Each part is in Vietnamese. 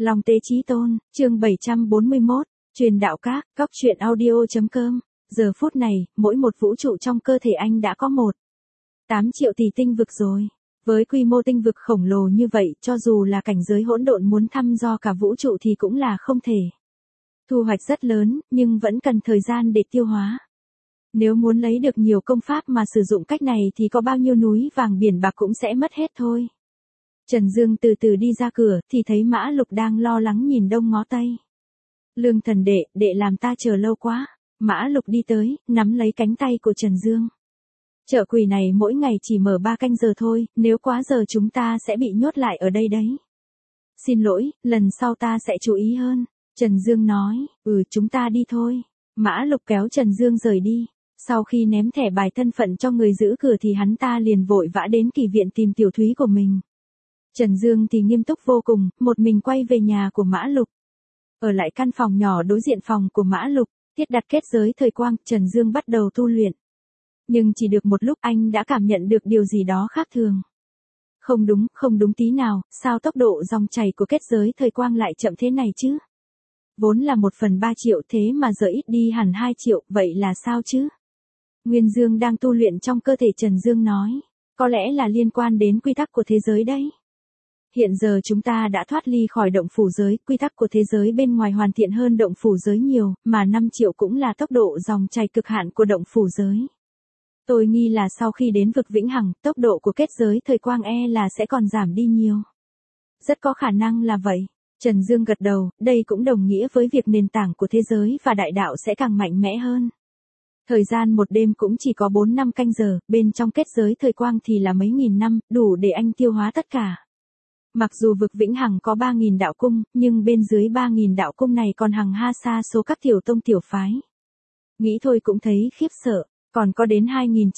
Long Tế Chí Tôn, chương 741, truyền đạo các, góc truyện audio.com. Giờ phút này, mỗi một vũ trụ trong cơ thể anh đã có 8 triệu tỷ tinh vực rồi. Với quy mô tinh vực khổng lồ như vậy, cho dù là cảnh giới hỗn độn muốn thăm dò cả vũ trụ thì cũng là không thể. Thu hoạch rất lớn, nhưng vẫn cần thời gian để tiêu hóa. Nếu muốn lấy được nhiều công pháp mà sử dụng cách này thì có bao nhiêu núi vàng biển bạc cũng sẽ mất hết thôi. Trần Dương từ từ đi ra cửa thì thấy Mã Lục đang lo lắng nhìn đông ngó tây. Lương thần đệ làm ta chờ lâu quá. Mã Lục đi tới, nắm lấy cánh tay của Trần Dương. Chợ quỷ này mỗi ngày chỉ mở 3 canh giờ thôi, nếu quá giờ chúng ta sẽ bị nhốt lại ở đây đấy. Xin lỗi, lần sau ta sẽ chú ý hơn. Trần Dương nói, chúng ta đi thôi. Mã Lục kéo Trần Dương rời đi. Sau khi ném thẻ bài thân phận cho người giữ cửa thì hắn ta liền vội vã đến kỳ viện tìm tiểu thúy của mình. Trần Dương thì nghiêm túc vô cùng, một mình quay về nhà của Mã Lục. Ở lại căn phòng nhỏ đối diện phòng của Mã Lục, thiết đặt kết giới thời quang, Trần Dương bắt đầu tu luyện. Nhưng chỉ được một lúc anh đã cảm nhận được điều gì đó khác thường. Không đúng tí nào, sao tốc độ dòng chảy của kết giới thời quang lại chậm thế này chứ? Vốn là 1/3 triệu thế mà giờ ít đi hẳn 2 triệu, vậy là sao chứ? Nguyên Dương đang tu luyện trong cơ thể Trần Dương nói, có lẽ là liên quan đến quy tắc của thế giới đấy. Hiện giờ chúng ta đã thoát ly khỏi động phủ giới, quy tắc của thế giới bên ngoài hoàn thiện hơn động phủ giới nhiều, mà 5 triệu cũng là tốc độ dòng chảy cực hạn của động phủ giới. Tôi nghi là sau khi đến vực vĩnh hằng, tốc độ của kết giới thời quang là sẽ còn giảm đi nhiều. Rất có khả năng là vậy. Trần Dương gật đầu, đây cũng đồng nghĩa với việc nền tảng của thế giới và đại đạo sẽ càng mạnh mẽ hơn. Thời gian một đêm cũng chỉ có 4-5 canh giờ, bên trong kết giới thời quang thì là mấy nghìn năm, đủ để anh tiêu hóa tất cả. Mặc dù vực vĩnh hằng có 3.000 đạo cung, nhưng bên dưới 3.000 đạo cung này còn hàng ha sa số các tiểu tông tiểu phái. Nghĩ thôi cũng thấy khiếp sợ, còn có đến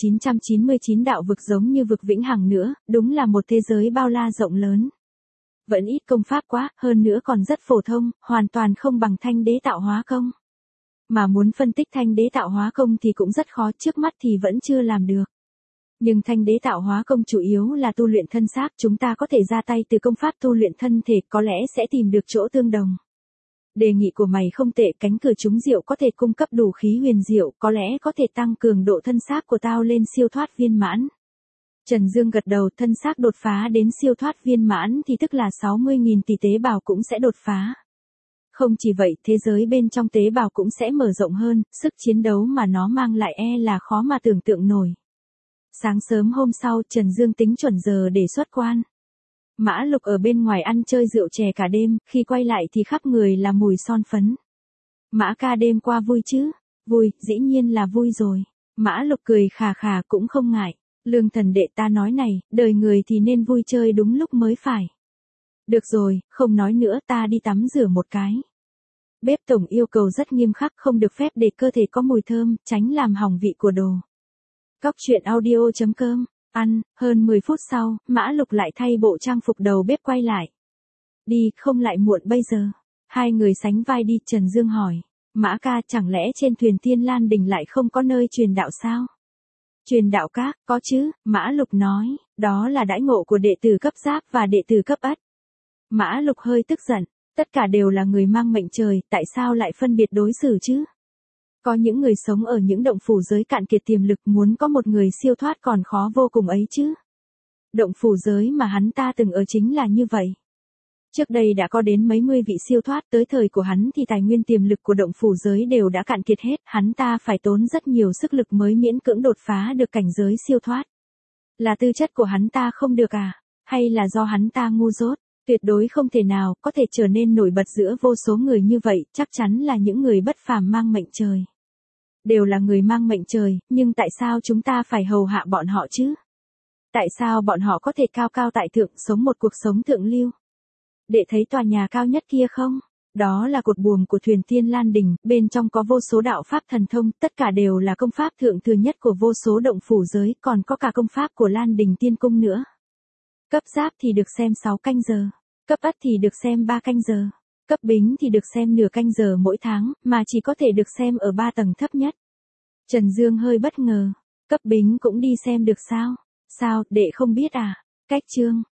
2.999 đạo vực giống như vực vĩnh hằng nữa, đúng là một thế giới bao la rộng lớn. Vẫn ít công pháp quá, hơn nữa còn rất phổ thông, hoàn toàn không bằng thanh đế tạo hóa công. Mà muốn phân tích thanh đế tạo hóa công thì cũng rất khó, trước mắt thì vẫn chưa làm được. Nhưng thanh đế tạo hóa công chủ yếu là tu luyện thân xác, chúng ta có thể ra tay từ công pháp tu luyện thân thể, có lẽ sẽ tìm được chỗ tương đồng. Đề nghị của mày không tệ, cánh cửa trúng diệu có thể cung cấp đủ khí huyền diệu, có lẽ có thể tăng cường độ thân xác của tao lên siêu thoát viên mãn. Trần Dương gật đầu, thân xác đột phá đến siêu thoát viên mãn thì tức là 60.000 tỷ tế bào cũng sẽ đột phá. Không chỉ vậy, thế giới bên trong tế bào cũng sẽ mở rộng hơn, sức chiến đấu mà nó mang lại là khó mà tưởng tượng nổi. Sáng sớm hôm sau, Trần Dương tính chuẩn giờ để xuất quan. Mã Lục ở bên ngoài ăn chơi rượu chè cả đêm, khi quay lại thì khắp người là mùi son phấn. Mã ca đêm qua vui chứ? Vui, dĩ nhiên là vui rồi. Mã Lục cười khà khà cũng không ngại. Lương thần đệ ta nói này, đời người thì nên vui chơi đúng lúc mới phải. Được rồi, không nói nữa, ta đi tắm rửa một cái. Bếp tổng yêu cầu rất nghiêm khắc, không được phép để cơ thể có mùi thơm, tránh làm hỏng vị của đồ. Góc truyện audio.com. Hơn 10 phút sau, Mã Lục lại thay bộ trang phục đầu bếp quay lại. Đi, không lại muộn bây giờ. Hai người sánh vai đi, Trần Dương hỏi. Mã ca, chẳng lẽ trên thuyền Thiên Lan Đình lại không có nơi truyền đạo sao? Truyền đạo các, có chứ, Mã Lục nói, đó là đãi ngộ của đệ tử cấp giáp và đệ tử cấp ất. Mã Lục hơi tức giận, tất cả đều là người mang mệnh trời, tại sao lại phân biệt đối xử chứ? Có những người sống ở những động phủ giới cạn kiệt tiềm lực, muốn có một người siêu thoát còn khó vô cùng ấy chứ. Động phủ giới mà hắn ta từng ở chính là như vậy. Trước đây đã có đến mấy mươi vị siêu thoát, tới thời của hắn thì tài nguyên tiềm lực của động phủ giới đều đã cạn kiệt hết, hắn ta phải tốn rất nhiều sức lực mới miễn cưỡng đột phá được cảnh giới siêu thoát. Là tư chất của hắn ta không được à? Hay là do hắn ta ngu dốt? Tuyệt đối không thể nào có thể trở nên nổi bật giữa vô số người như vậy, chắc chắn là những người bất phàm mang mệnh trời. Đều là người mang mệnh trời, nhưng tại sao chúng ta phải hầu hạ bọn họ chứ? Tại sao bọn họ có thể cao cao tại thượng, sống một cuộc sống thượng lưu? Để thấy tòa nhà cao nhất kia không? Đó là cột buồm của thuyền Thiên Lan Đình, bên trong có vô số đạo pháp thần thông, tất cả đều là công pháp thượng thừa nhất của vô số động phủ giới, còn có cả công pháp của Lan Đình Tiên Cung nữa. Cấp giáp thì được xem 6 canh giờ, cấp ất thì được xem 3 canh giờ, cấp bính thì được xem nửa canh giờ mỗi tháng, mà chỉ có thể được xem ở 3 tầng thấp nhất. Trần Dương hơi bất ngờ, cấp bính cũng đi xem được sao? Sao, đệ không biết à? Cách chương